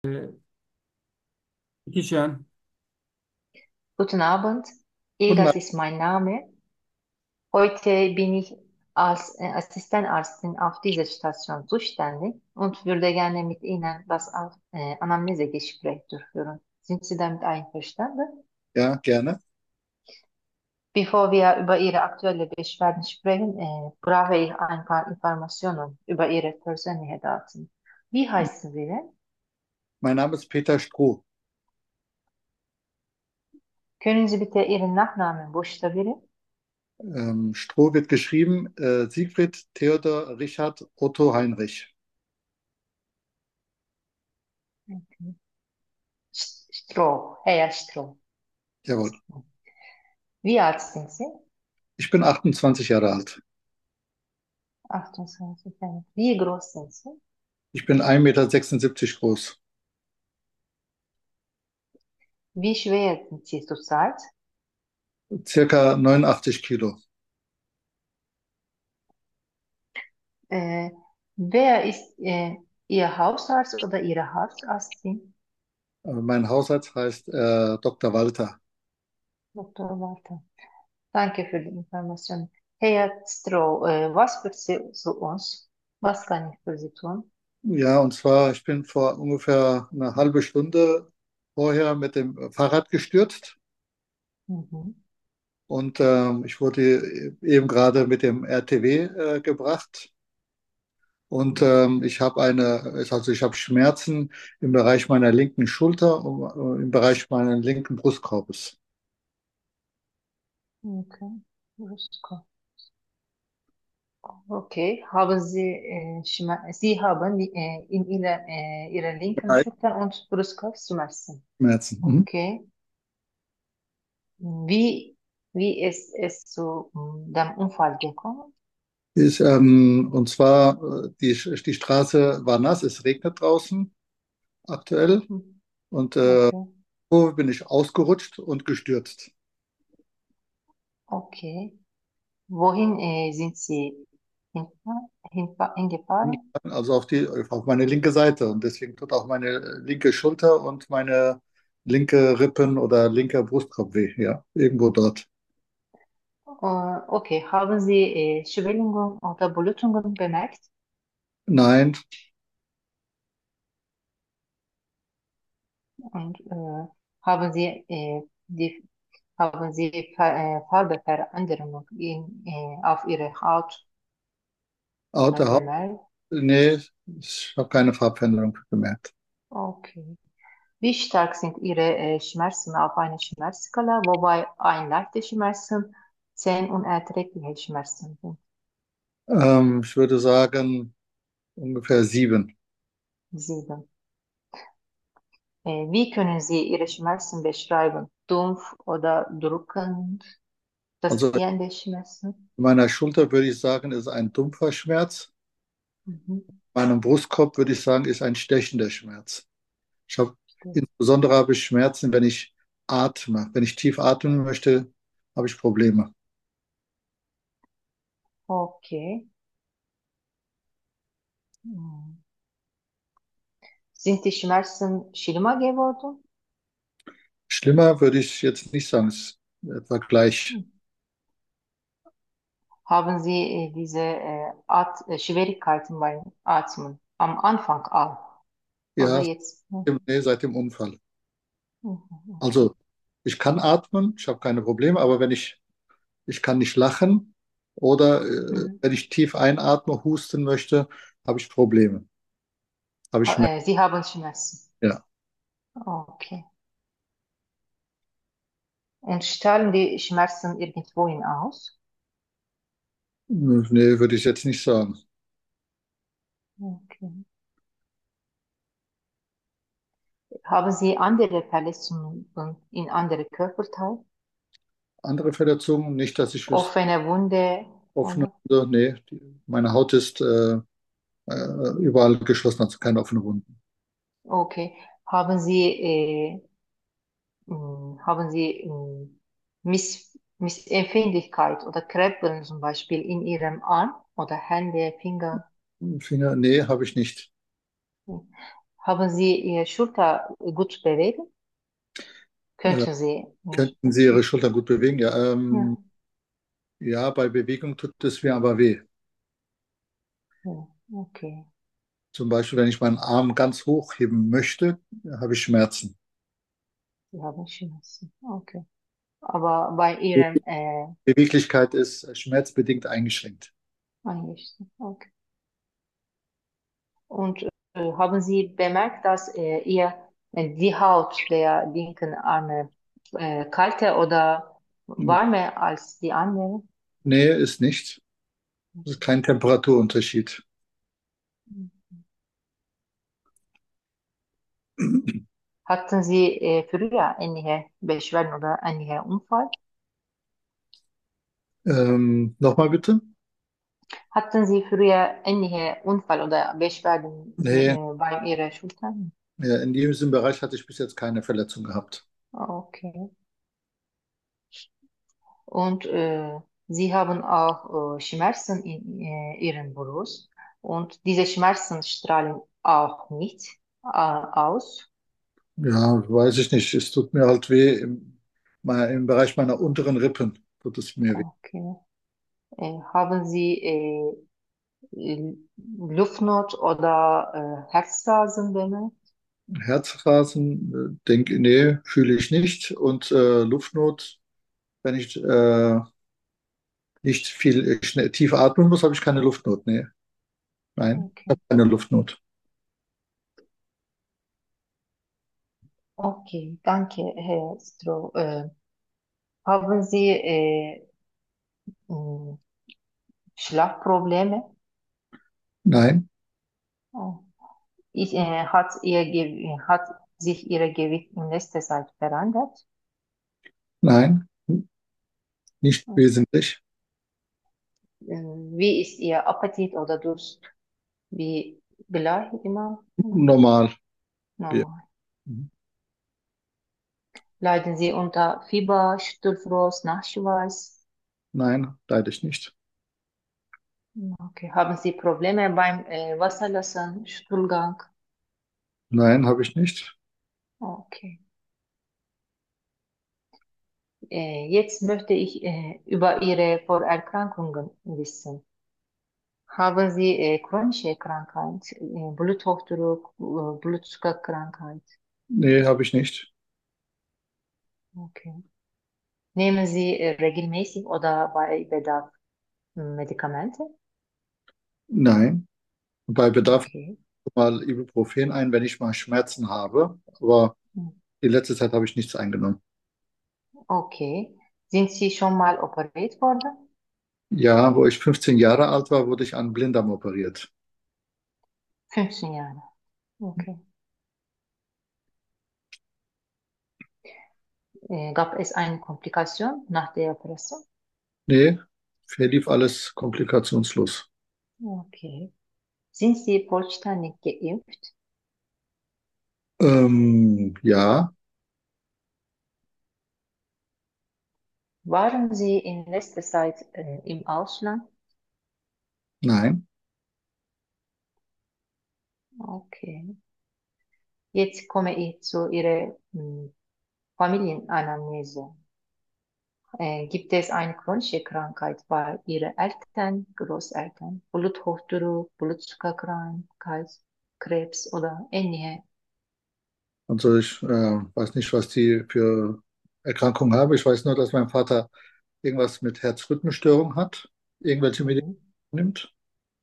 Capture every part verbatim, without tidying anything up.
Äh, Christian, Guten Abend, guten Ilgaz Abend. ist mein Name. Heute bin ich als äh, Assistentärztin auf dieser Station zuständig und würde gerne mit Ihnen das Auf- äh, Anamnesegespräch durchführen. Sind Sie damit einverstanden? Ja, gerne. Bevor wir über Ihre aktuelle Beschwerden sprechen, äh, brauche ich ein paar Informationen über Ihre persönlichen Daten. Wie heißen Sie denn? Mein Name ist Peter Stroh. Können Sie bitte Ihren Nachnamen buchstabieren? Ähm, Stroh wird geschrieben äh, Siegfried Theodor Richard Otto Heinrich. Mhm. St- Stroh, Herr Stroh. Jawohl. Wie alt sind Sie? Ich bin achtundzwanzig Jahre alt. achtundzwanzig Jahre. Wie groß sind Sie? Ich bin ein Meter sechsundsiebzig groß. Wie schwer sind Sie zurzeit? Circa neunundachtzig Kilo. Äh, wer ist äh, Ihr Hausarzt oder Ihre Hausärztin? Äh, mein Hausarzt heißt äh, Doktor Walter. Doktor Walter. Danke für die Information. Herr Stroh, äh, was für Sie zu uns? Was kann ich für Sie tun? Ja, und zwar, ich bin vor ungefähr eine halbe Stunde vorher mit dem Fahrrad gestürzt Mhm. und ähm, ich wurde eben gerade mit dem R T W äh, gebracht. Und ähm, ich habe eine, also ich habe Schmerzen im Bereich meiner linken Schulter und äh, im Bereich meiner linken Brustkorbes. Okay. Brustkorb. Okay. Haben Sie, äh, Schmer Sie haben die, äh, in Ihrer, äh, Ihrer linken Nein. Schulter und Brustkorb Schmerzen. Schmerzen. Mhm. Okay. Wie, wie ist es zu mm, dem Unfall gekommen? Ich, ähm, und zwar, äh, die, die Straße war nass, es regnet draußen aktuell. Mhm. Und äh, Okay, so bin ich ausgerutscht und gestürzt. okay. Wohin äh, sind Sie hinfahren, hinfa- hingefahren? Also auf die, auf meine linke Seite. Und deswegen tut auch meine linke Schulter und meine linke Rippen oder linker Brustkorb weh. Ja, irgendwo dort. Äh, okay, haben Sie äh, Schwellungen oder Blutungen bemerkt? Nein, Und äh, haben Sie äh, die haben Sie Fa äh, Farbeveränderungen in, äh, auf Ihrer Haut äh, Auto, Haut, bemerkt? nee, ich habe keine Farbveränderung bemerkt. Okay. Wie stark sind Ihre äh, Schmerzen auf einer Schmerzskala, wobei ein leichte Schmerzen, zehn unerträgliche Schmerzen sind? Ähm, ich würde sagen ungefähr sieben. Sieben. Äh, wie können Sie Ihre Schmerzen beschreiben? Dumpf oder drückend? Das Also in Ziehende Schmerzen? meiner Schulter würde ich sagen, ist ein dumpfer Schmerz. Mhm. Meinem Brustkorb würde ich sagen, ist ein stechender Schmerz. Ich habe insbesondere habe ich Schmerzen, wenn ich atme. Wenn ich tief atmen möchte, habe ich Probleme. Okay. Hm. Sind die Schmerzen schlimmer geworden? Schlimmer würde ich jetzt nicht sagen, es ist etwa gleich. Hm. Haben Sie äh, diese äh, At äh, Schwierigkeiten beim Atmen am Anfang auch? Oder Ja, jetzt? Hm. nee, seit dem Unfall. Mhm. Okay. Also ich kann atmen, ich habe keine Probleme, aber wenn ich, ich kann nicht lachen oder äh, Mhm. wenn ich tief einatme, husten möchte, habe ich Probleme. Habe ich Ha- Schmerzen. Äh, Sie haben Schmerzen. Ja. Okay. Und strahlen die Schmerzen irgendwohin aus? Nee, würde ich jetzt nicht sagen. Okay. Haben Sie andere Verletzungen in andere Körperteile? Andere Verletzungen, nicht, dass ich wüsste. Offene Wunde? Offene Oder? Wunde, nee, die, meine Haut ist äh, äh, überall geschlossen, also keine offene Wunden. Okay. Haben Sie, äh, mh, haben Sie mh, Miss, Missempfindlichkeit oder Kribbeln zum Beispiel in Ihrem Arm oder Hände, Finger? Finger, nee, habe ich nicht. Haben Sie Ihre Schulter gut bewegen? Äh, Könnten Sie? Nicht? Könnten Sie Ihre Schultern gut bewegen? Ja, Ja, ähm, ja, bei Bewegung tut es mir aber weh. ja, okay. Zum Beispiel, wenn ich meinen Arm ganz hoch heben möchte, habe ich Schmerzen. Sie haben Schmerzen. Okay. Aber bei Ihrem äh, Beweglichkeit ist schmerzbedingt eingeschränkt. Einrichten. Okay. Und äh, haben Sie bemerkt, dass äh, ihr äh, die Haut der linken Arme äh, kalter oder warmer als die andere? Nee, ist nicht. Es ist kein Temperaturunterschied. Hatten Sie äh, früher einige Beschwerden oder einige Unfall? Ähm, nochmal bitte? Hatten Sie früher einige Unfall oder Beschwerden Nee, äh, bei Ihrer Schulter? ja, in diesem Bereich hatte ich bis jetzt keine Verletzung gehabt. Okay. Und äh, Sie haben auch äh, Schmerzen in äh, Ihrem Brust und diese Schmerzen strahlen auch nicht äh, aus. Ja, weiß ich nicht. Es tut mir halt weh im, mal im Bereich meiner unteren Rippen tut es mir weh. Okay. Äh, haben Sie äh, äh, Luftnot oder äh, Herzrasen bemerkt? Herzrasen, äh, denke, nee, fühle ich nicht. Und äh, Luftnot, wenn ich äh, nicht viel äh, schnell, tief atmen muss, habe ich keine Luftnot. Nee, nein, ich Okay. habe keine Luftnot. Okay, danke, Herr Stroh. Äh, haben Sie äh, mh, Schlafprobleme? Nein, Oh. Ich, äh, hat, ihr, Ge- hat sich Ihr Gewicht in letzter Zeit verändert? nein, nicht Okay. wesentlich. Ähm, Wie ist Ihr Appetit oder Durst? Wie gleich immer? Hm, Normal. Ja. normal. Mhm. Leiden Sie unter Fieber, Schüttelfrost, Nachtschweiß? Nein, leider ich nicht. Hm, okay. Haben Sie Probleme beim äh, Wasserlassen, Stuhlgang? Nein, habe ich nicht. Okay. Äh, jetzt möchte ich äh, über Ihre Vorerkrankungen wissen. Haben Sie äh, chronische Krankheit, äh, Bluthochdruck, äh, Blutzuckerkrankheit? Nee, habe ich nicht. Okay. Nehmen Sie äh, regelmäßig oder bei Bedarf Medikamente? Nein. Bei Bedarf Okay. mal Ibuprofen ein, wenn ich mal Schmerzen habe. Aber Hm. die letzte Zeit habe ich nichts eingenommen. Okay. Sind Sie schon mal operiert worden? Ja, wo ich fünfzehn Jahre alt war, wurde ich an Blinddarm operiert. fünfzehn Jahre. Okay. Äh, gab es eine Komplikation nach der Operation? Nee, verlief alles komplikationslos. Okay. Sind Sie vollständig geimpft? Ähm, ja, Waren Sie in letzter Zeit äh, im Ausland? nein, Okay. Jetzt komme ich zu Ihrer hm, Familienanamnese. Äh, gibt es eine chronische Krankheit bei Ihren Eltern, Großeltern? Bluthochdruck, Blutzuckerkrankheit, Krebs oder ähnliche? also ich äh, weiß nicht, was die für Erkrankungen haben. Ich weiß nur, dass mein Vater irgendwas mit Herzrhythmusstörung hat, irgendwelche Medikamente Mhm. nimmt.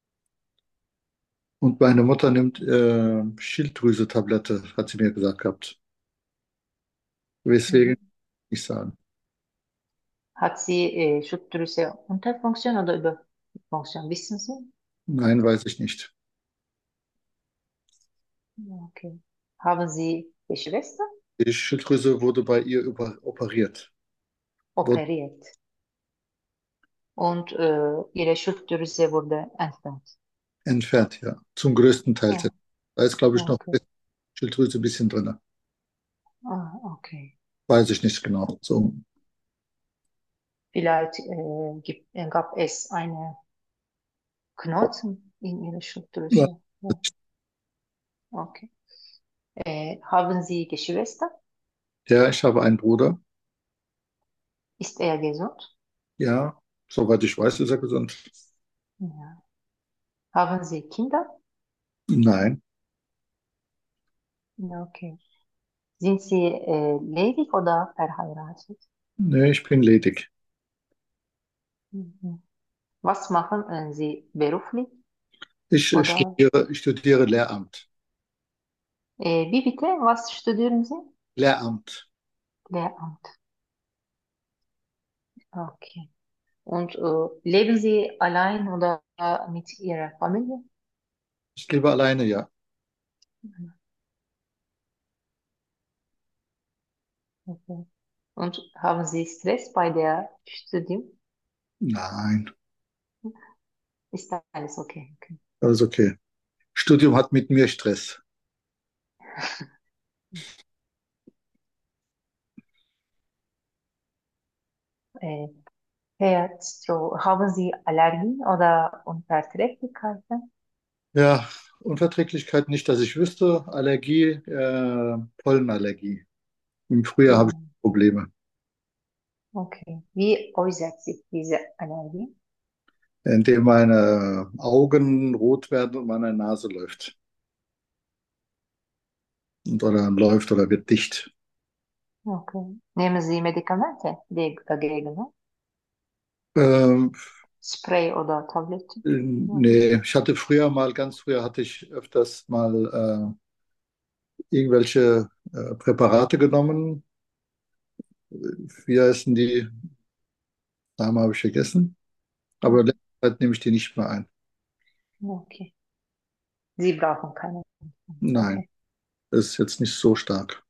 Und meine Mutter nimmt äh, Schilddrüse-Tablette, hat sie mir gesagt gehabt. Weswegen Mhm. nicht sagen. Hat sie äh, Schilddrüse Unterfunktion oder Überfunktion? Wissen Sie? Nein, weiß ich nicht. Okay. Haben Sie Geschwister? Die Schilddrüse wurde bei ihr über operiert. Wurde Operiert. Und äh, Ihre Schilddrüse wurde entfernt. entfernt, ja. Zum größten Teil. Ja, Da ist, glaube ich, noch okay. Schilddrüse ein bisschen drin. Ah, okay. Weiß ich nicht genau. So, Vielleicht äh, gibt, äh, gab es eine Knoten in Ihrer ja, Schilddrüse. Ja, okay. Äh, haben Sie Geschwister? Ja, ich habe einen Bruder. Ist er gesund? Ja, soweit ich weiß, ist er gesund. Ja. Haben Sie Kinder? Nein, Ja, okay. Sind Sie äh, ledig oder verheiratet? nee, ich bin ledig. Mhm. Was machen äh, Sie beruflich? Ich äh, Oder studiere, ich studiere Lehramt. äh, wie bitte? Was studieren Sie? Lehramt. Lehramt. Okay. Und äh, leben Sie allein oder mit Ihrer Familie? Ich lebe alleine, ja. Mhm. Okay. Und haben Sie Stress bei der Studium? Nein, Ist alles okay? Okay. alles okay. Studium hat mit mir Stress. Äh, Herr Stroh, haben Sie Allergien oder Unverträglichkeiten? Ja, Unverträglichkeit nicht, dass ich wüsste. Allergie, äh, Pollenallergie. Im Frühjahr habe ich Ja, Probleme, okay. Wie äußert sich diese Allergie? indem meine Augen rot werden und meine Nase läuft. Und, oder läuft oder wird dicht. Okay. Nehmen Sie Medikamente die- dagegen, ne? Ähm, Spray oder Tabletten? äh, Ja. nee, ich hatte früher mal, ganz früher hatte ich öfters mal äh, irgendwelche äh, Präparate genommen. Wie heißen die? Name habe ich vergessen. Aber in Mhm. letzter Zeit nehme ich die nicht mehr ein. Okay. Sie brauchen keine. Nein, Okay. das ist jetzt nicht so stark.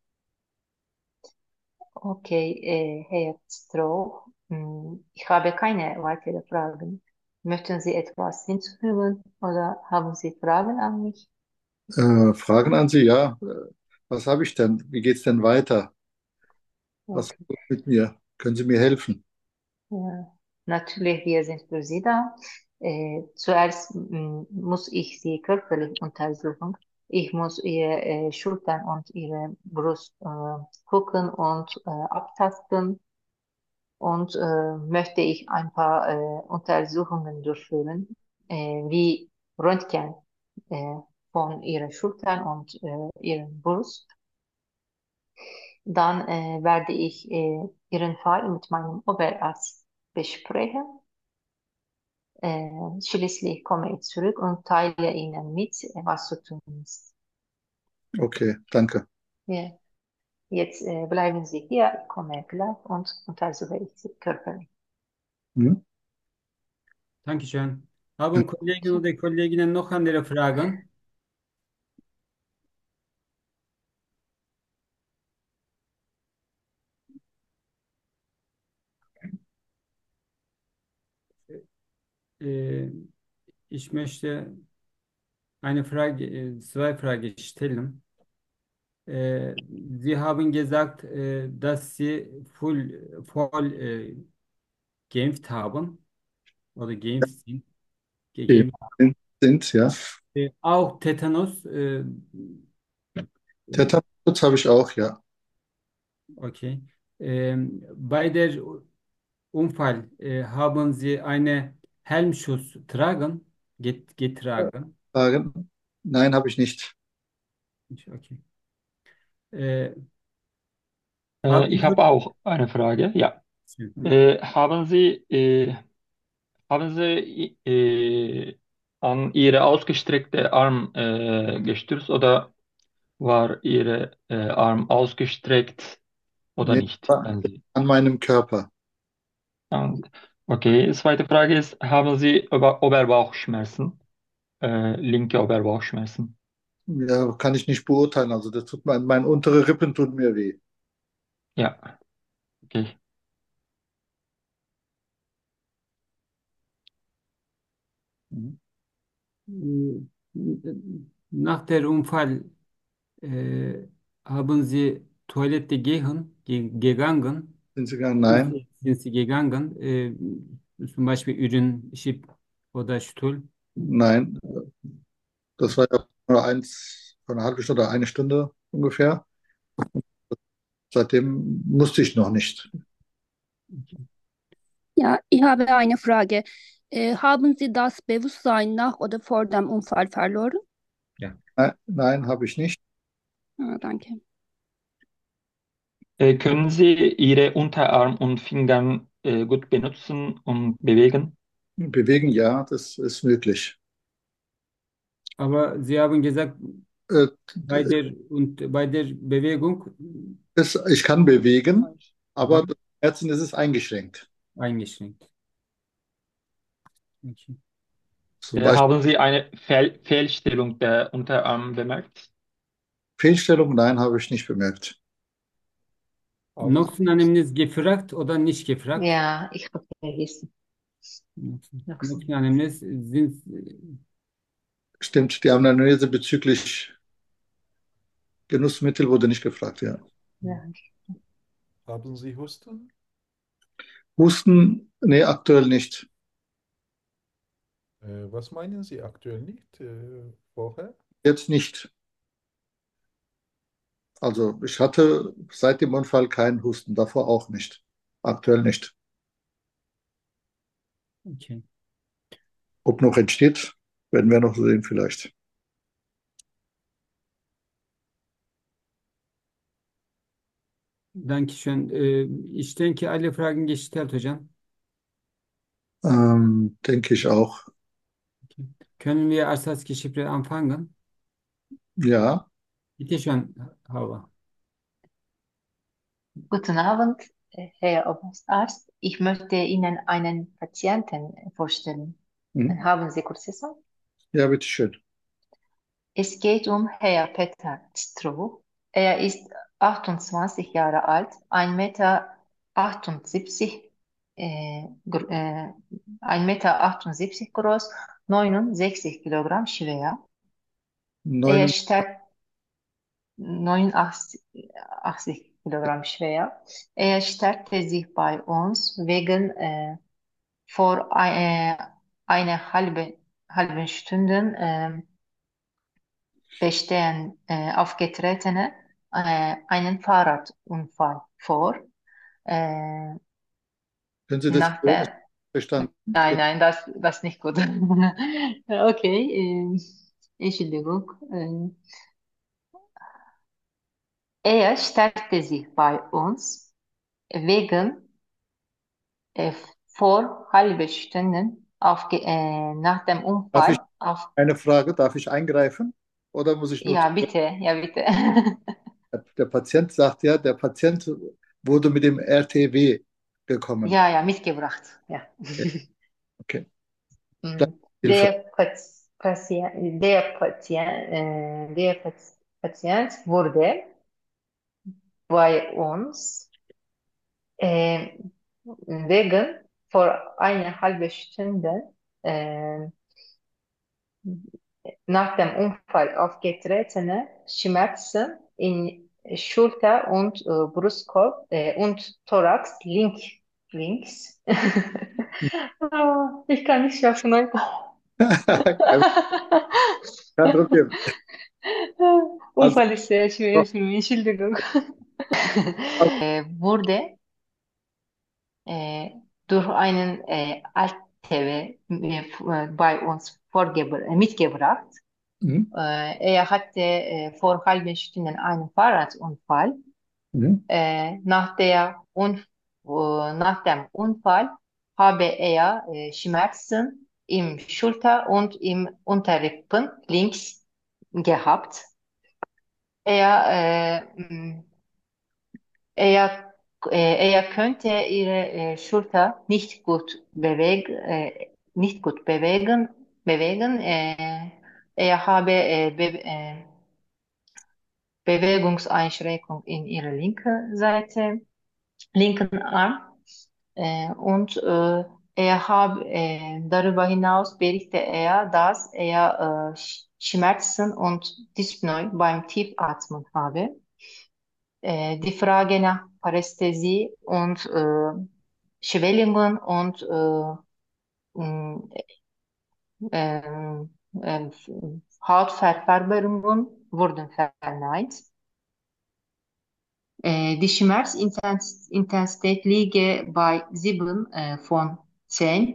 Okay, äh, Herr Stroh, mh, ich habe keine weiteren Fragen. Möchten Sie etwas hinzufügen oder haben Sie Fragen an mich? Äh, Fragen an Sie, ja. Äh, Was habe ich denn? Wie geht es denn weiter? Was Okay. mit mir? Können Sie mir helfen? Ja, natürlich, wir sind für Sie da. Äh, zuerst mh, muss ich Sie körperlich untersuchen. Ich muss Ihre äh, Schultern und Ihre Brust äh, gucken und äh, abtasten und äh, möchte ich ein paar äh, Untersuchungen durchführen, äh, wie Röntgen äh, von Ihren Schultern und äh, Ihren Brust. Dann äh, werde ich äh, Ihren Fall mit meinem Oberarzt besprechen. Äh, schließlich komme ich zurück und teile Ihnen mit, äh, was zu tun ist. Okay, danke. Ja. Jetzt äh, bleiben Sie hier, ich komme gleich und untersuche ich Sie körperlich. Hm? Dankeschön. Haben Kollegen oder Kolleginnen noch andere Fragen? Äh, Ich möchte eine Frage, äh, zwei Fragen stellen. Äh, Sie haben gesagt, äh, dass Sie voll, voll äh, geimpft haben oder geimpft sind. Ja, Geimpft. sind, sind, ja. Äh, auch Tetanus. Äh, äh, Tetanus habe ich auch, ja. okay. Ähm, bei der Unfall äh, haben Sie eine Helmschutz tragen, get, getragen. Fragen? Nein, habe ich nicht. Okay. Äh, Äh, ich haben habe auch eine Frage. Ja. Sie, Äh, haben Sie, äh, haben Sie äh, an Ihre ausgestreckte Arm äh, gestürzt oder war Ihre äh, Arm ausgestreckt oder Nee, nicht? Wenn Sie, an meinem Körper. und, okay, zweite Frage ist, haben Sie Ober Oberbauchschmerzen? Äh, linke Oberbauchschmerzen? Ja, kann ich nicht beurteilen. Also das tut mir, meine untere Rippen tun mir weh. Ja, okay. Mhm. äh, nach der Unfall äh, haben Sie Toilette gehen, ge gegangen? Sind Sie gar Sind nein? Sie, sind Sie gegangen? Äh, zum Beispiel Urin, Schip oder Stuhl? Nein. Das war ja nur eins, vor einer halben Stunde, eine Stunde. ungefähr. Seitdem musste ich noch nicht. Ja, ich habe eine Frage. Äh, haben Sie das Bewusstsein nach oder vor dem Unfall verloren? Ja. Nein, nein, habe ich nicht. Ah, danke. Äh, können Sie Ihre Unterarm und Fingern äh, gut benutzen und bewegen? Bewegen, ja, das ist möglich. Aber Sie haben gesagt, Äh, bei der, und bei der Bewegung das, ich kann bewegen, aber aha, das Herzen ist es eingeschränkt. eingeschränkt. Okay. Zum Äh, Beispiel haben Sie eine Fehl Fehlstellung der Unterarm bemerkt? Fehlstellung, nein, habe ich nicht bemerkt. Haben Sie? Nutzen Anamnez gefragt oder nicht gefragt? Ja, ich habe vergessen. Nutzen Nutzen. Nutzen Anamnez sind, Stimmt, die Anamnese bezüglich Genussmittel wurde nicht gefragt, ja. Ja. Haben Sie Husten? Husten, nee, aktuell nicht. Äh, was meinen Sie aktuell nicht? Äh, vorher? Jetzt nicht. Also ich hatte seit dem Unfall keinen Husten, davor auch nicht. Aktuell nicht. okay. Ob noch entsteht, werden wir noch sehen vielleicht. Dankeschön. Äh, ich denke, alle Fragen gestellt, hocam. Ähm, denke ich auch. Okay. Können wir als Gespräch anfangen? Ja, Bitte schön, Hava. Guten Abend, äh, Herr Oberarzt. Ich möchte Ihnen einen Patienten vorstellen. hm. Haben Sie kurze Zeit? Ja, bitteschön. Es geht um Herr Peter Stroh. Er ist achtundzwanzig Jahre alt, ein Meter achtundsiebzig, äh, gr- äh, ein Meter achtundsiebzig groß, neunundsechzig Kilogramm schwer. Er Neun, steigt neunundachtzig achtzig Kilogramm schwer. Er startete sich bei uns wegen äh, vor ein, äh, einer halben, halben Stunde äh, bestehen äh, aufgetretene äh, einen Fahrradunfall vor. Äh, können Sie das nach wiederholen? Ich der, habe verstanden. nein, nein, das, das ist nicht gut. Okay, äh, Entschuldigung. Äh, er startete sich bei uns wegen äh, vor halbe Stunden aufge äh, nach dem Darf ich Unfall auf. eine Frage, darf ich eingreifen? Oder muss ich nur Ja, zuhören? bitte, ja, bitte. Der Patient sagt ja, der Patient wurde mit dem R T W gekommen. Ja, ja, mitgebracht. Ja. Ja, okay. Danke Mm. für die Hilfe. Der Patient, Patient, der Patient, äh, der Pat- Patient wurde bei uns äh, wegen vor einer halben Stunde äh, nach dem Unfall aufgetretene Schmerzen in Schulter und äh, Brustkorb äh, und Thorax link, links. Ah, ich kann nicht schaffen heute. Kein kein Problem. Also, Unfall ist sehr schwer für mich, Entschuldigung. Äh, wurde äh, durch einen äh, Alt T V äh, bei uns vorgebr äh, mitgebracht. mhm, Äh, er hatte äh, vor halben Stunden einen Fahrradunfall. mhm. Äh, nach der Unf äh, nach dem Unfall habe er äh, Schmerzen im Schulter und im Unterrücken links gehabt. Er, äh, mh, er, äh, er könnte ihre äh, Schulter nicht gut bewegen, äh, nicht gut bewegen, bewegen. Äh, er habe äh, Be äh, Bewegungseinschränkung in ihrer linken Seite, linken Arm. Äh, und äh, er hab, äh, darüber hinaus berichtet er, dass er äh, Sch- Schmerzen und Dyspnoe beim Tiefatmen habe. Äh, die Frage nach Parästhesie und äh, Schwellungen und äh, mh, äh, äh, Hautverfärbungen wurden verneint. Äh, die Schmerzintensität liege bei sieben äh, von zehn,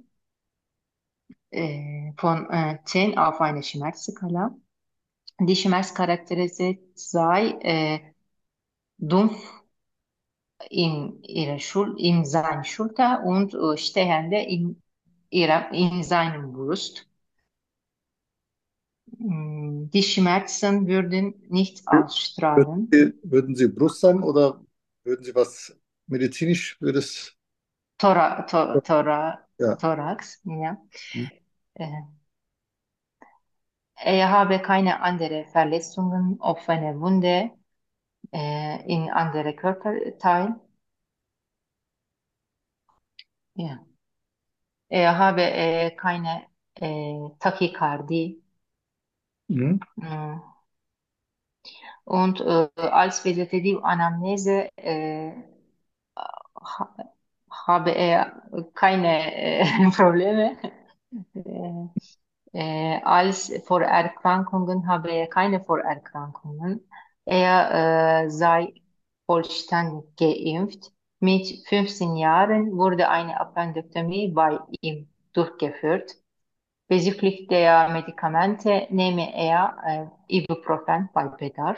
äh, von äh, zehn auf einer Schmerzskala. Die Schmerzcharakteristik sei äh, dumpf in ihrer Schul in seiner Schulter und äh, stehende in ihrer, in seinem Brust. Mm, Die Schmerzen würden nicht Würden ausstrahlen. Sie, würden Sie Brust sagen oder würden Sie was medizinisch, würde es, Thora, to, Thora, ja. Thorax, ja. Hm. Äh, Er habe keine andere Verletzungen, offene Wunde äh, in andere Körperteil. Ja. Er habe äh, keine äh, Tachykardie. Mhm. Mm. Und äh, als Vegetative-Anamnese äh, ha habe er keine äh, Probleme. Äh, äh, als Vorerkrankungen habe er keine Vorerkrankungen. Er äh, sei vollständig geimpft. Mit fünfzehn Jahren wurde eine Appendektomie bei ihm durchgeführt. Bezüglich der Medikamente nehme er äh, Ibuprofen bei Bedarf.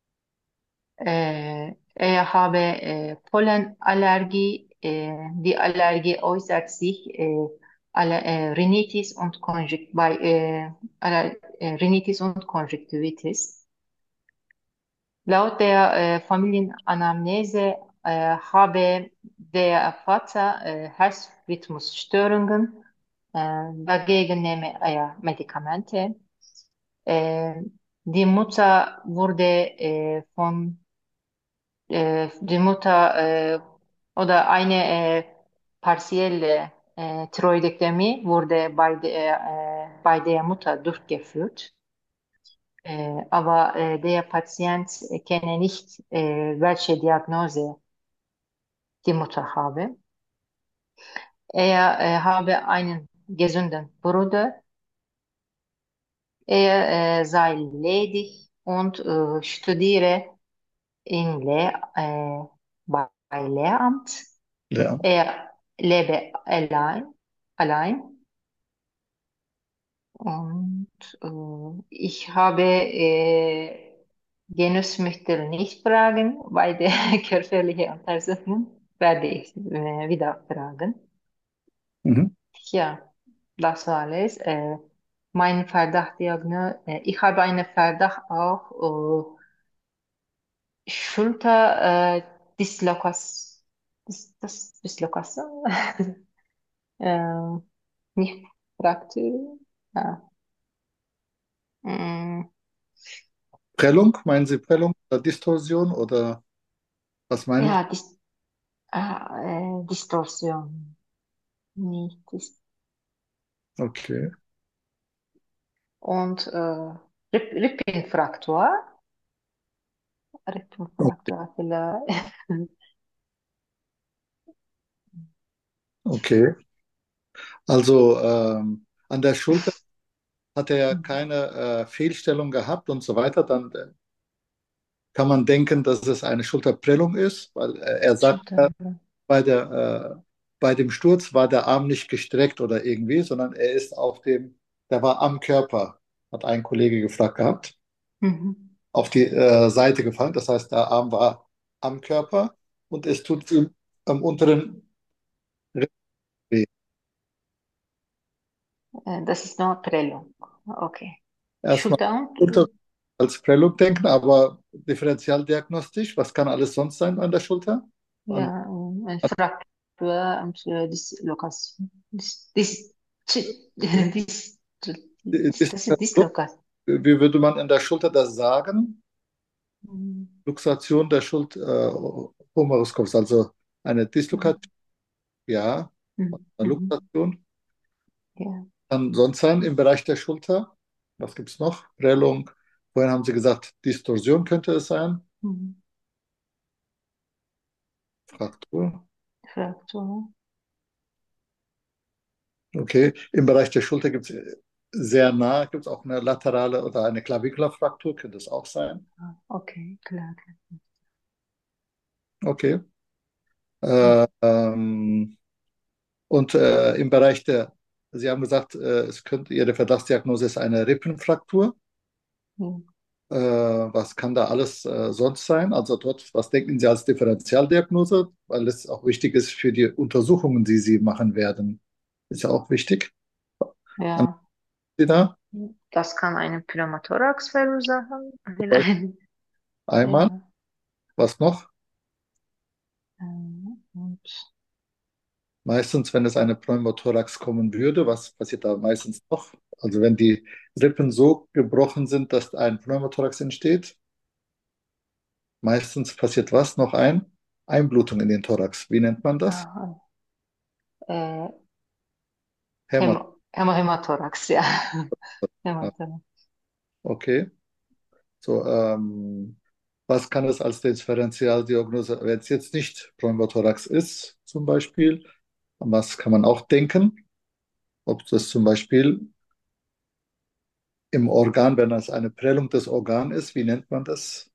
Äh, er habe äh, Pollenallergie. Äh, die Allergie äußert sich äh, alle, äh, Rhinitis und Konjunkt bei äh, Aller äh, Rhinitis und Konjunktivitis. Laut der äh, Familienanamnese äh, habe der Vater äh, Herzrhythmusstörungen. Äh, dagegen nehme er Medikamente. Äh, die Mutter wurde äh, von äh, die Mutter äh, oder eine äh, partielle äh, Thyroidektomie wurde bei der, äh, bei der Mutter durchgeführt. Äh, aber äh, der Patient kenne nicht, äh, welche Diagnose die Mutter habe. Er äh, habe einen gesunden Bruder. Er äh, sei ledig und äh, studiere in Le äh, bei Lehramt. Ja. Er lebe allein, allein und äh, ich habe äh, Genussmittel nicht fragen. Bei der körperlichen Untersuchung werde ich äh, wieder fragen. Mhm. Ja, das war alles. Äh, mein Verdachtdiagnose, äh, ich habe einen Verdacht auch äh, Schulter, äh, Dislokas, das, das Dislokation, äh, nicht Fraktur. Ja. Mm, Prellung, meinen Sie Prellung oder Distorsion oder was meinen Sie? ja, Dis ah, äh, Distorsion. Nicht Dis Okay. und äh, Ripp Rippenfraktur. Okay. Rippenfraktur vielleicht. Okay. Also ähm, an der Schulter hat er ja Mhm. keine äh, Fehlstellung gehabt und so weiter. Dann äh, kann man denken, dass es eine Schulterprellung ist, weil äh, er sagt, ja, Schulter. bei der, äh, bei dem Sturz war der Arm nicht gestreckt oder irgendwie, sondern er ist auf dem, der war am Körper, hat ein Kollege gefragt gehabt, Mhm. auf die äh, Seite gefallen. Das heißt, der Arm war am Körper und es tut ihm am unteren Rippen weh. Äh, das ist nur Prellung. Okay. Erstmal Schulter und unter als Prellung denken, aber differentialdiagnostisch, was kann alles sonst sein an der Schulter? An, ja, äh, eine Fraktur und äh, Dislokation. Dis, dis, dis, dis, das ist Dislokation, Dislokation. wie würde man in der Schulter das sagen? Mhm. Luxation der Schulter, äh, Humerus Complex, also eine Dislokation, ja, Mhm. eine Mhm. Luxation. Ja. Kann sonst sein im Bereich der Schulter. Was gibt es noch? Prellung. Vorhin haben Sie gesagt, Distorsion könnte es sein. Mhm. Fraktur. Fraktur. Okay. Im Bereich der Schulter gibt es sehr nah, gibt es auch eine laterale oder eine Clavikularfraktur, könnte es auch sein. Ah, okay, klar. Okay. Äh, ähm, und äh, im Bereich der, Sie haben gesagt, äh, es könnte, Ihre Verdachtsdiagnose ist eine Rippenfraktur. Mhm. Äh, was kann da alles äh, sonst sein? Also dort, was denken Sie als Differentialdiagnose? Weil es auch wichtig ist für die Untersuchungen, die Sie machen werden. Ist ja auch wichtig. An Ja, Sie da? das kann einen Pneumothorax verursachen. Vielleicht. Einmal. Ja. Was noch? Ähm, Und Meistens, wenn es eine Pneumothorax kommen würde, was passiert da meistens noch? Also wenn die Rippen so gebrochen sind, dass ein Pneumothorax entsteht, meistens passiert was? Noch ein? Einblutung in den Thorax. Wie nennt man das? aha, äh, Hämat. Hämo, Hämo, Hämothorax, ja. Hämothorax. Okay. So, ähm, was kann es als Differentialdiagnose, wenn es jetzt nicht Pneumothorax ist, zum Beispiel, an was kann man auch denken? Ob das zum Beispiel im Organ, wenn es eine Prellung des Organs ist, wie nennt man das?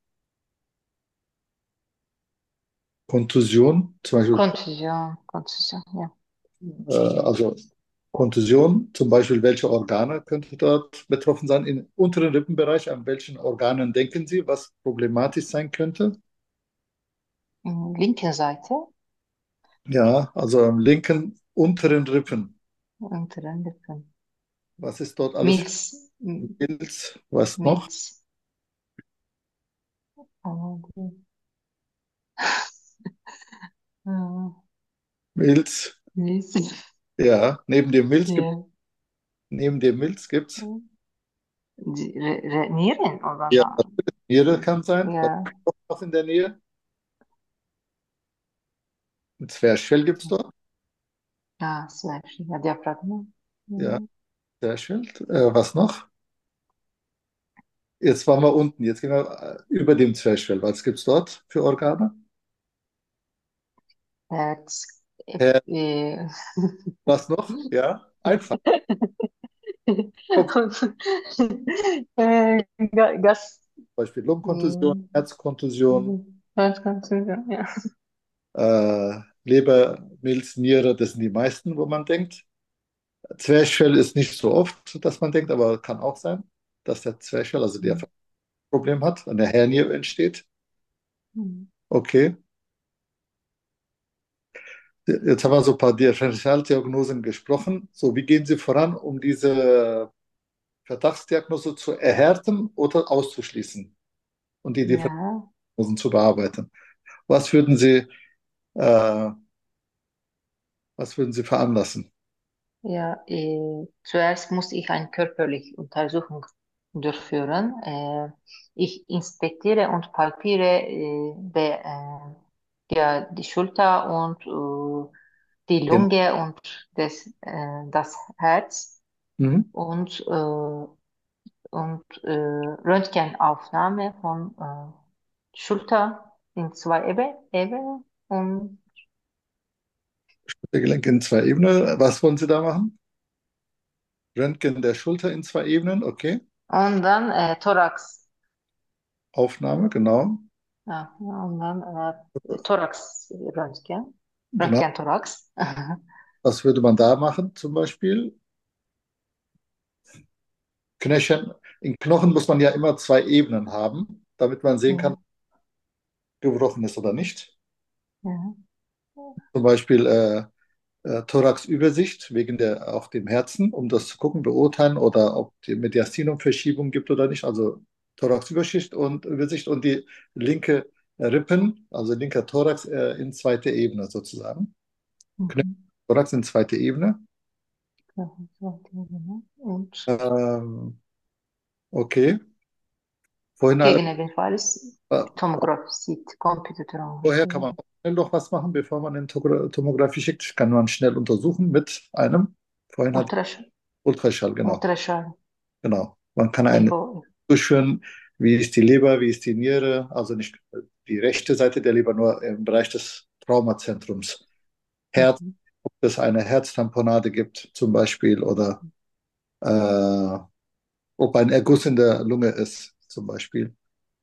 Kontusion, zum Beispiel, Kontusion, Kontusion, ja. äh, also Kontusion, zum Beispiel, welche Organe könnte dort betroffen sein? Im unteren Rippenbereich, an welchen Organen denken Sie, was problematisch sein könnte? Mhm, linke Seite, Ja, also am linken unteren Rippen. unteren Lippen. Was ist dort alles? Milz, M- Milz, was noch? Milz. Oh, gut. Äh, Milz, Milz. ja, neben dem Milz gibt Ja. neben dem Milz gibt's Die Re Re Nieren oder ja, na? Niere kann sein, was Ja, ist noch in der Nähe? Ein Zwerchfell gibt's dort, ja, sehr viel. Ja, Diaphragma. ja, Mhm. Zwerchfell. Äh, was noch? Jetzt waren wir unten, jetzt gehen wir äh, über dem Zwerchfell. Was gibt's dort für Organe? Herz. Äh, Äh, äh, was noch? Ja, einfach. Kopf, äh, Ga- Gas. zum Beispiel Lungenkontusion, Mhm. Herzkontusion, Was kannst du sagen? Ja. äh, Leber, Milz, Niere, das sind die meisten, wo man denkt. Zwerchfell ist nicht so oft, dass man denkt, aber kann auch sein, dass der Zwerchfell, also der Mhm. Problem hat, eine Hernie entsteht. Mhm. Okay. Jetzt haben wir so ein paar Differentialdiagnosen gesprochen. So, wie gehen Sie voran, um diese Verdachtsdiagnose zu erhärten oder auszuschließen und die Ja, Differentialdiagnosen zu bearbeiten? Was würden Sie, äh, was würden Sie veranlassen? ja, äh, zuerst muss ich eine körperliche Untersuchung durchführen. Äh, ich inspiziere und palpiere äh, be, äh, ja, die Schulter und äh, die Genau. Lunge und das, äh, das Herz Mhm. und, äh, und äh, Röntgenaufnahme von äh, Schulter in zwei Ebe Ebenen und, Der Gelenk in zwei Ebenen. Was wollen Sie da machen? Röntgen der Schulter in zwei Ebenen, okay. und dann äh, Thorax. Aufnahme, genau. Ja, ja, und dann äh, Thorax-Röntgen. Genau. Röntgen-Thorax. Was würde man da machen zum Beispiel? Knöchel, in Knochen muss man ja immer zwei Ebenen haben, damit man sehen kann, Ja, ob gebrochen ist oder nicht. ja. Zum Beispiel äh, äh, Thoraxübersicht wegen der auch dem Herzen, um das zu gucken, beurteilen oder ob die Mediastinumverschiebung gibt oder nicht. Also Thoraxüberschicht und Übersicht und die linke Rippen, also linker Thorax äh, in zweiter Ebene sozusagen. Knöchel, Mhm. Thorax in zweiter Ebene. Ja, so, genau. Und Ähm, okay. Vorhin, äh, gegebenenfalls Tomographie, vorher kann Computertomographie. man auch schnell noch was machen, bevor man in Togra- Tomographie schickt. Kann man schnell untersuchen mit einem. Vorhin hat Ultrasch Ultraschall, genau. Ultraschall. Genau. Man kann einen Echo. durchführen, wie ist die Leber, wie ist die Niere, also nicht die rechte Seite der Leber, nur im Bereich des Traumazentrums. Herz, Mhm. ob es eine Herztamponade gibt zum Beispiel oder äh, ob ein Erguss in der Lunge ist zum Beispiel.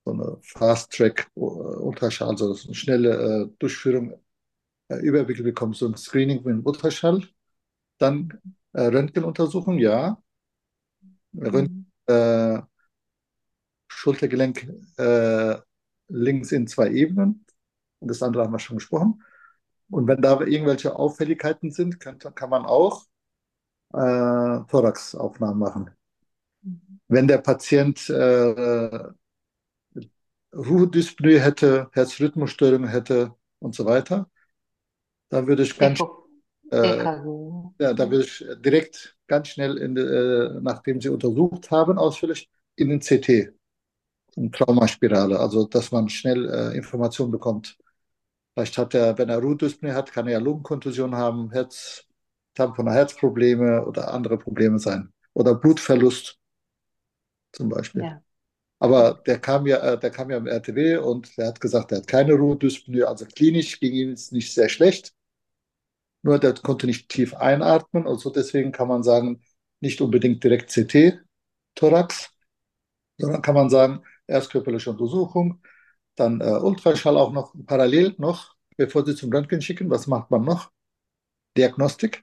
so eine Fast-Track-Ultraschall, also so eine schnelle äh, Durchführung, äh, Überblick bekommen, so ein Screening mit dem Ultraschall. Dann äh, Röntgenuntersuchung, ja. Röntgen, Mhm. äh, Schultergelenk äh, links in zwei Ebenen. Und das andere haben wir schon gesprochen. Und wenn da irgendwelche Auffälligkeiten sind, kann, kann man auch äh, Thoraxaufnahmen machen. Mhm. Wenn der Patient äh, Ruhedyspnoe hätte, Herzrhythmusstörungen hätte und so weiter, dann würde ich ganz, Eko, äh, E K G. ja, da würde ich direkt ganz schnell, in, äh, nachdem Sie untersucht haben, ausführlich in den C T, in Traumaspirale, also dass man schnell äh, Informationen bekommt. Vielleicht hat er, wenn er Ruhedyspnoe hat, kann er ja Lungenkontusion haben, Herz, Tamponer Herzprobleme oder andere Probleme sein. Oder Blutverlust zum Beispiel. Ja. Aber der kam ja, äh, der kam ja im R T W und der hat gesagt, er hat keine Ruhedyspnoe, also klinisch ging ihm es nicht sehr schlecht. Nur der konnte nicht tief einatmen. Also deswegen kann man sagen, nicht unbedingt direkt C T, Thorax, sondern kann man sagen, erst körperliche Untersuchung, dann äh, Ultraschall auch noch parallel noch, bevor Sie zum Röntgen schicken. Was macht man noch? Diagnostik.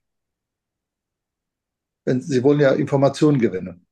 Wenn, Sie wollen ja Informationen gewinnen.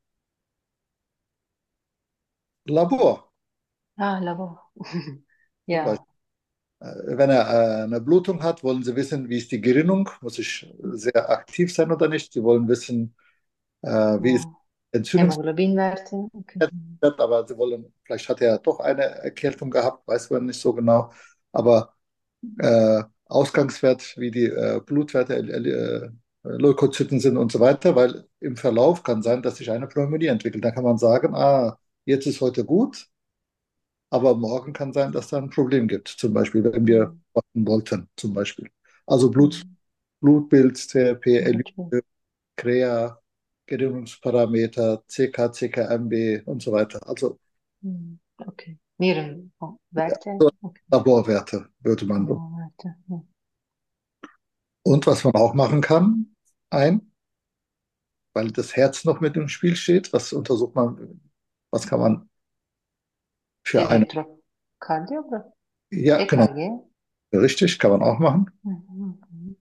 Labor Ah, Labor. zum Beispiel. Ja. Äh, Wenn er äh, eine Blutung hat, wollen Sie wissen, wie ist die Gerinnung? Muss ich sehr aktiv sein oder nicht? Sie wollen wissen, äh, wie ist Ja. Entzündungswert, Hämoglobinwerte. Okay. aber Sie wollen, vielleicht hat er doch eine Erkältung gehabt, weiß man nicht so genau. Aber äh, Ausgangswert, wie die äh, Blutwerte, äh, äh, Leukozyten sind und so weiter, weil im Verlauf kann sein, dass sich eine Pneumonie entwickelt. Da kann man sagen, ah, jetzt ist heute gut, aber morgen kann sein, dass da ein Problem gibt. Zum Beispiel, wenn wir Mhm. warten wollten, zum Beispiel. Also Blut, Mhm. Blutbild, C R P, Blutbild. Elite, C R E A, Gerinnungsparameter, C K, C K M B und so weiter. Also Mhm. Okay. Nierenwerte. so Okay. Laborwerte würde man. Nierenwerte. Ja. Und was man auch machen kann, ein, weil das Herz noch mit im Spiel steht, was untersucht man, was kann man für eine, Elektrokardiographie. ja, genau, E K G. richtig, kann man auch machen. Mhm.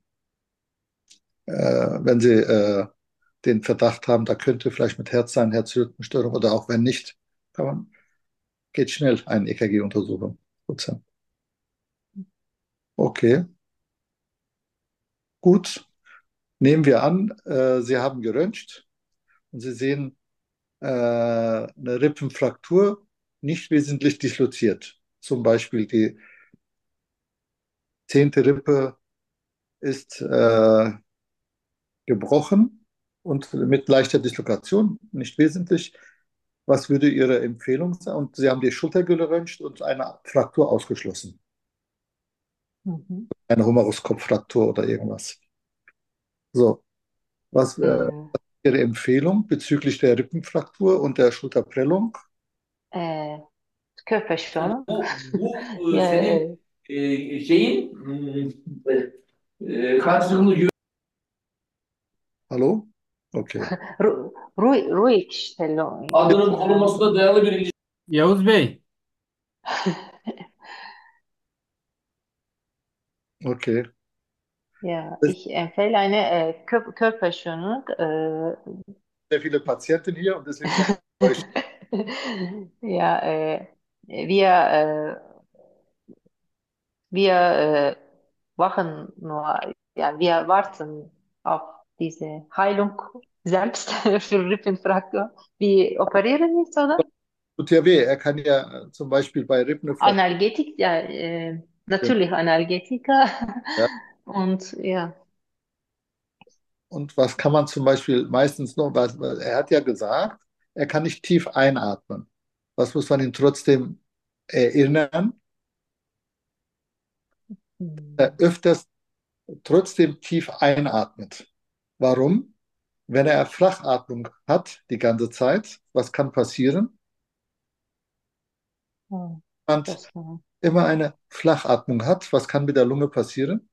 Äh, wenn Sie äh, den Verdacht haben, da könnte vielleicht mit Herz sein, Herzrhythmusstörung oder auch wenn nicht, kann man, geht schnell eine E K G-Untersuchung. Okay, gut. Nehmen wir an, äh, Sie haben geröntgt und Sie sehen äh, eine Rippenfraktur nicht wesentlich disloziert. Zum Beispiel die zehnte Rippe ist äh, gebrochen und mit leichter Dislokation, nicht wesentlich. Was würde Ihre Empfehlung sein? Und Sie haben die Schulter geröntgt und eine Fraktur ausgeschlossen. Mhm. Eine Humeruskopffraktur oder irgendwas. So, was wäre Äh, Ihre Empfehlung bezüglich der Rippenfraktur und der Schulterprellung? äh, Körperspannung. Bu, bu e, Ja, senin äh, e, şeyin mm, e, kansiyonunu yö- Hallo? Okay, Ru ruhig, Ruhigstellung. adının Ja. korunmasına dayalı bir ilişki. Yavuz Bey, okay. Ja, Es sind ich empfehle eine äh, Kör Körperschonung. Äh, sehr viele Patienten hier und deswegen kann ich euch, ja, äh, wir, äh, wir äh, wachen nur, ja, wir warten auf diese Heilung selbst für Rippenfraktur. Wir operieren nicht, oder? tut ja weh. Er kann ja äh, zum Beispiel bei Rippenfraktur, Analgetik, ja, äh, natürlich Analgetika. ja. Und ja. Und was kann man zum Beispiel meistens noch, weil, weil er hat ja gesagt, er kann nicht tief einatmen. Was muss man ihn trotzdem erinnern? Er Hm. öfters trotzdem tief einatmet. Warum? Wenn er Flachatmung hat die ganze Zeit, was kann passieren? Ja, Wenn man das war. immer eine Flachatmung hat, was kann mit der Lunge passieren?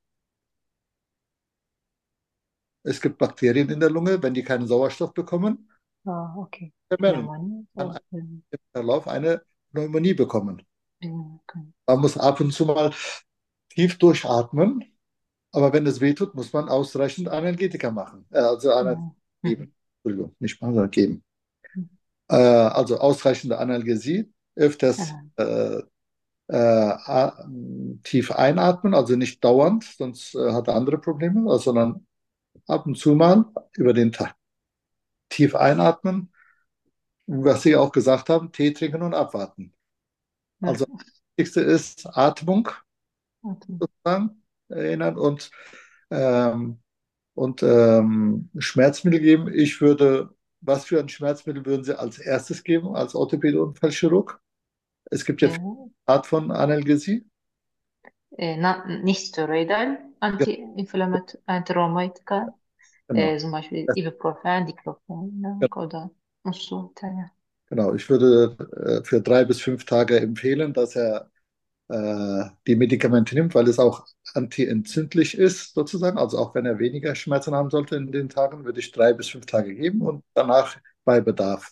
Es gibt Bakterien in der Lunge, wenn die keinen Sauerstoff bekommen, Ah, okay. vermehren. Pneumonie. Kann Oh, hm. im Verlauf eine Pneumonie bekommen. Okay. Man muss ab und zu mal tief durchatmen, aber wenn es wehtut, muss man ausreichend Analgetika machen. Äh, also Analgetika Mhm. geben. Entschuldigung, nicht machen, sondern geben. Mhm. Äh, also ausreichende Analgesie, öfters Mhm. äh, äh, a- tief einatmen, also nicht dauernd, sonst äh, hat er andere Probleme, also, sondern ab und zu mal über den Tag tief einatmen. Was Sie auch gesagt haben, Tee trinken und abwarten. Also Ja. das Wichtigste ist Atmung Okay. sozusagen erinnern und, ähm, und ähm, Schmerzmittel geben. Ich würde, was für ein Schmerzmittel würden Sie als erstes geben, als Orthopäde-Unfallchirurg? Es gibt ja Ja. viele Art von Analgesie. Äh, na, nicht steroidal, Ja, Anti-Inflammatika, genau. äh, zum Beispiel Ibuprofen, Diclofenac, ne, oder und so weiter. Ja. Genau. Ich würde äh, für drei bis fünf Tage empfehlen, dass er äh, die Medikamente nimmt, weil es auch antientzündlich ist, sozusagen. Also auch wenn er weniger Schmerzen haben sollte in den Tagen, würde ich drei bis fünf Tage geben und danach bei Bedarf.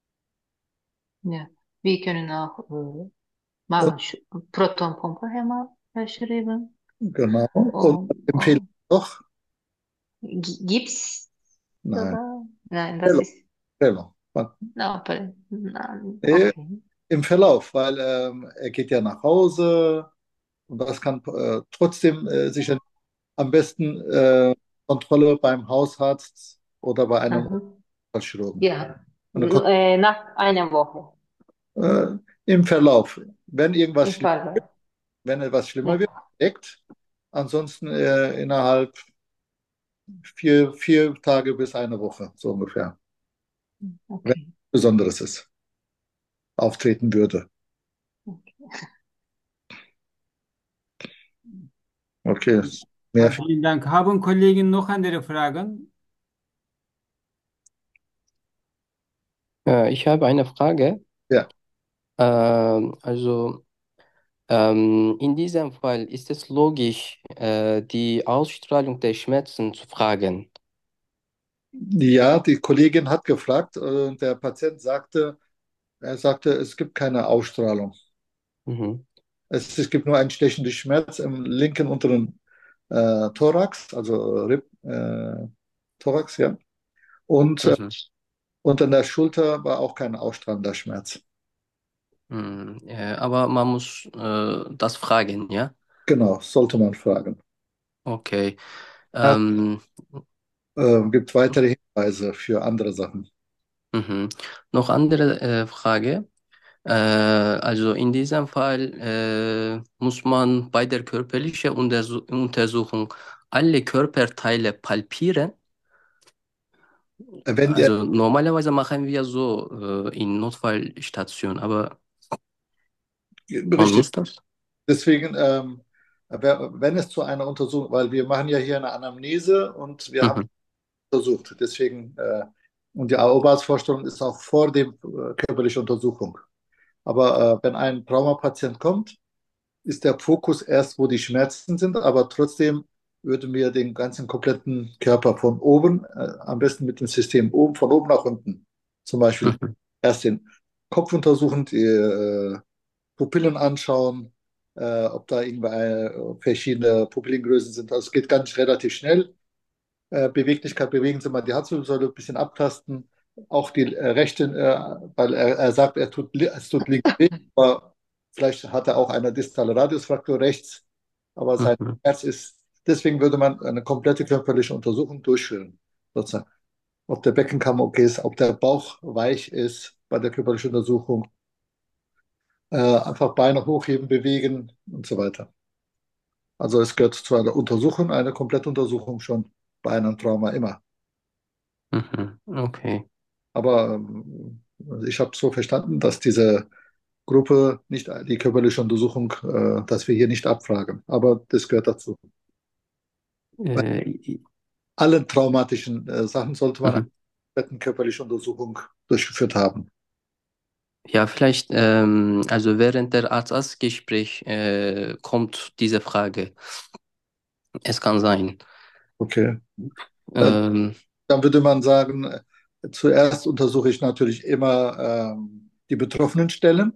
Ja. Wir können auch äh, Und Magen, Protonpumpe hemal verschreiben. genau. Und Und, empfehle und ich noch? Gi- Gips Nein. sogar? Nein, das Trello. ist, Trello. na, aber- nein, Äh, okay. Im Verlauf, weil ähm, er geht ja nach Hause und das kann äh, trotzdem äh, sicher am besten äh, Kontrolle beim Hausarzt oder bei einem Mhm. Unfallchirurgen. Ja, Und dann N- kommt, äh, nach einer Woche äh, im Verlauf, wenn irgendwas im schlimm, Fall. wenn etwas schlimmer wird, Ja, direkt. Ansonsten äh, innerhalb vier, vier Tage bis eine Woche, so ungefähr. Wenn okay. etwas Besonderes ist, auftreten würde. Okay. Okay. Ja, Mehr, vielen Dank. Haben Kollegen noch andere Fragen? Äh, ich habe eine Frage. ja. Ähm, also ähm, in diesem Fall ist es logisch, äh, die Ausstrahlung der Schmerzen zu fragen. Ja, die Kollegin hat gefragt äh, und der Patient sagte, er sagte, es gibt keine Ausstrahlung. Mhm. Es, es gibt nur einen stechenden Schmerz im linken unteren äh, Thorax, also Rib, äh, Thorax, ja. Und, äh, Mhm. und an der Schulter war auch kein ausstrahlender Schmerz. Mhm. Äh, aber man muss äh, das fragen, ja? Genau, sollte man fragen. Okay. Ja, Ähm, äh, gibt weitere Hinweise für andere Sachen. mhm. Noch andere äh, Frage. Äh, also in diesem Fall äh, muss man bei der körperlichen Untersu Untersuchung alle Körperteile palpieren. Wenn der, Also normalerweise machen wir so äh, in Notfallstation, aber man richtig, muss das? deswegen, ähm, wer- wenn es zu einer Untersuchung, weil wir machen ja hier eine Anamnese und wir haben Mhm. untersucht, deswegen, äh, und die Aobatsvorstellung ist auch vor der äh, körperlichen Untersuchung. Aber äh, wenn ein Traumapatient kommt, ist der Fokus erst, wo die Schmerzen sind, aber trotzdem würden wir den ganzen kompletten Körper von oben, äh, am besten mit dem System oben, von oben nach unten, zum Beispiel Mhm. erst den Kopf untersuchen, die äh, Pupillen anschauen, äh, ob da irgendwie äh, verschiedene Pupillengrößen sind. Also es geht ganz relativ schnell. Äh, Beweglichkeit, bewegen Sie mal die Halswirbelsäule ein bisschen abtasten. Auch die äh, rechte, äh, weil er, er sagt, er tut, li- es tut links weh, aber vielleicht hat er auch eine distale Radiusfraktur rechts, aber sein Mhm. Herz ist, deswegen würde man eine komplette körperliche Untersuchung durchführen, sozusagen. Ob der Beckenkamm okay ist, ob der Bauch weich ist bei der körperlichen Untersuchung, äh, einfach Beine hochheben, bewegen und so weiter. Also es gehört zu einer Untersuchung, eine Komplettuntersuchung schon bei einem Trauma immer. Mhm. Okay. Aber ähm, ich habe so verstanden, dass diese Gruppe nicht die körperliche Untersuchung, äh, dass wir hier nicht abfragen. Aber das gehört dazu. Bei Äh, i- allen traumatischen äh, Sachen sollte man mhm. eine körperliche Untersuchung durchgeführt haben. Ja, vielleicht, ähm, also während der Arzt-Arzt-Gespräch äh, kommt diese Frage. Es kann sein. Okay. Äh, Ähm, Dann würde man sagen, äh, zuerst untersuche ich natürlich immer ähm, die betroffenen Stellen.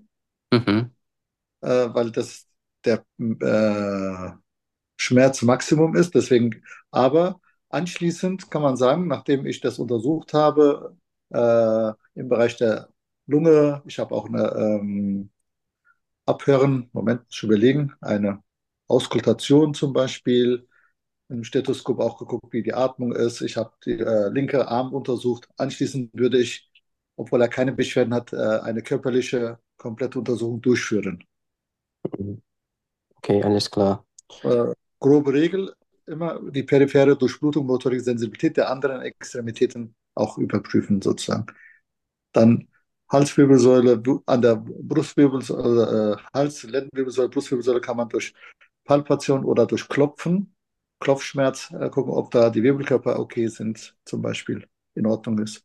Mhm. äh, weil das der äh, Schmerzmaximum ist. Deswegen, aber anschließend kann man sagen, nachdem ich das untersucht habe, äh, im Bereich der Lunge, ich habe auch eine ähm, Abhören, Moment, muss ich überlegen, eine Auskultation zum Beispiel, im Stethoskop auch geguckt, wie die Atmung ist. Ich habe die äh, linke Arm untersucht. Anschließend würde ich, obwohl er keine Beschwerden hat, äh, eine körperliche komplette Untersuchung durchführen. Mhm. Okay, alles klar. Äh, grobe Regel, immer die periphere Durchblutung, motorische Sensibilität der anderen Extremitäten auch überprüfen sozusagen. Dann Halswirbelsäule, Bu- an der Brustwirbelsäule, äh, Hals, Lendenwirbelsäule, Brustwirbelsäule kann man durch Palpation oder durch Klopfen, Klopfschmerz äh, gucken, ob da die Wirbelkörper okay sind, zum Beispiel in Ordnung ist.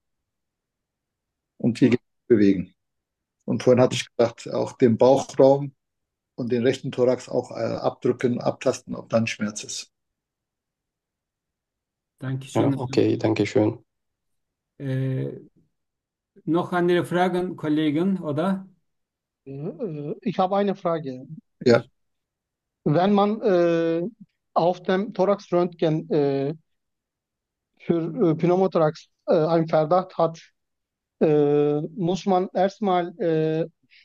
Und hier bewegen. Und vorhin hatte ich gesagt, auch den Bauchraum und den rechten Thorax auch äh, abdrücken, abtasten, ob dann Schmerz ist. Ja, Dankeschön. okay, danke schön. Äh, noch andere Fragen, Kollegen, oder? Äh, Ich habe eine Frage. Ja, Wenn man äh, auf dem Thoraxröntgen äh, für äh, Pneumothorax äh, einen Verdacht hat, äh, muss man erstmal äh,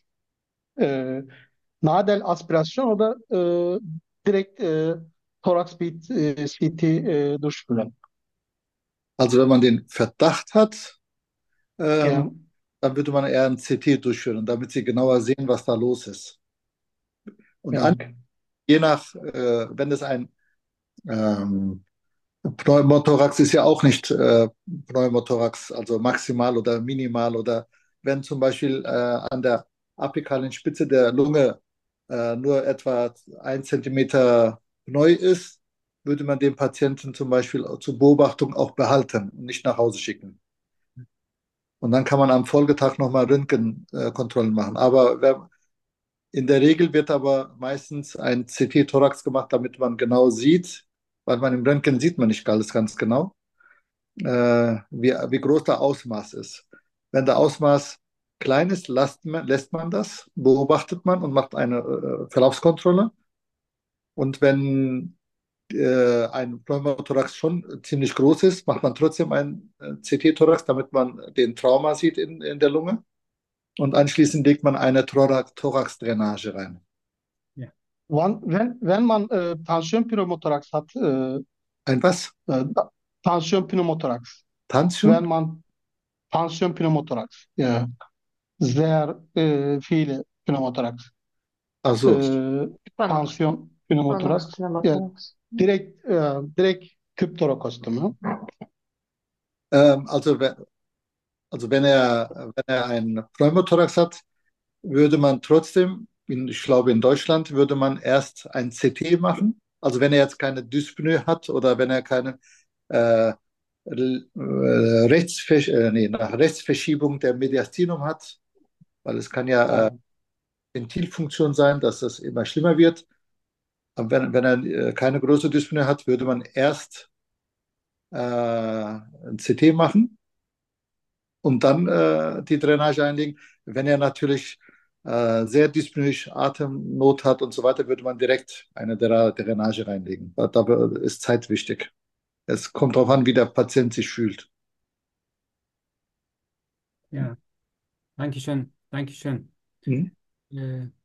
äh, Nadelaspiration oder äh, direkt äh, Thoraxbeat äh, C T äh, durchführen. also wenn man den Verdacht hat, ähm, Ja, dann würde man eher ein C T durchführen, damit sie genauer sehen, was da los ist. Und ja, an, okay. je nach, äh, wenn es ein ähm, Pneumothorax ist ja auch nicht äh, Pneumothorax, also maximal oder minimal, oder wenn zum Beispiel äh, an der apikalen Spitze der Lunge äh, nur etwa ein Zentimeter Pneu ist, würde man den Patienten zum Beispiel zur Beobachtung auch behalten und nicht nach Hause schicken. Und dann kann man am Folgetag nochmal Röntgenkontrollen machen. Aber wer, in der Regel wird aber meistens ein C T-Thorax gemacht, damit man genau sieht, weil man im Röntgen sieht man nicht alles ganz genau, äh, wie, wie groß der Ausmaß ist. Wenn der Ausmaß klein ist, lässt man, lässt man das, beobachtet man und macht eine äh, Verlaufskontrolle. Und wenn äh, ein Pneumothorax schon ziemlich groß ist, macht man trotzdem einen äh, C T-Thorax, damit man den Trauma sieht in, in der Lunge. Und anschließend legt man eine Thorax- Thorax-Drainage rein. Ja. Wann, wenn, wenn man äh, Tansiyon-Pneumothorax hat, äh, Ein was? äh, Tansiyon-Pneumothorax, wenn Tansium? man Tansiyon-Pneumothorax, ja, sehr äh, viele Pneumothorax, Also, äh, Panox. Panox, Tansiyon-Pneumothorax, ja, pneumothorax. direkt, äh, direkt Kryptorakost, ne? ähm, also, wenn, also wenn er, wenn er einen Pneumothorax hat, würde man trotzdem, in, ich glaube in Deutschland, würde man erst ein C T machen. Also wenn er jetzt keine Dyspnoe hat oder wenn er keine äh, l- äh, Rechtsversch äh, nee, nach Rechtsverschiebung der Mediastinum hat, weil es kann ja äh, Ja. Ventilfunktion sein, dass das immer schlimmer wird. Aber wenn, wenn er äh, keine große Dyspnoe hat, würde man erst äh, ein C T machen und dann äh, die Drainage einlegen. Wenn er natürlich äh, sehr dyspnoisch Atemnot hat und so weiter, würde man direkt eine Dra Drainage reinlegen. Da da ist Zeit wichtig. Es kommt darauf an, wie der Patient sich fühlt. Ja, Dankeschön, Dankeschön. Mhm. Äh,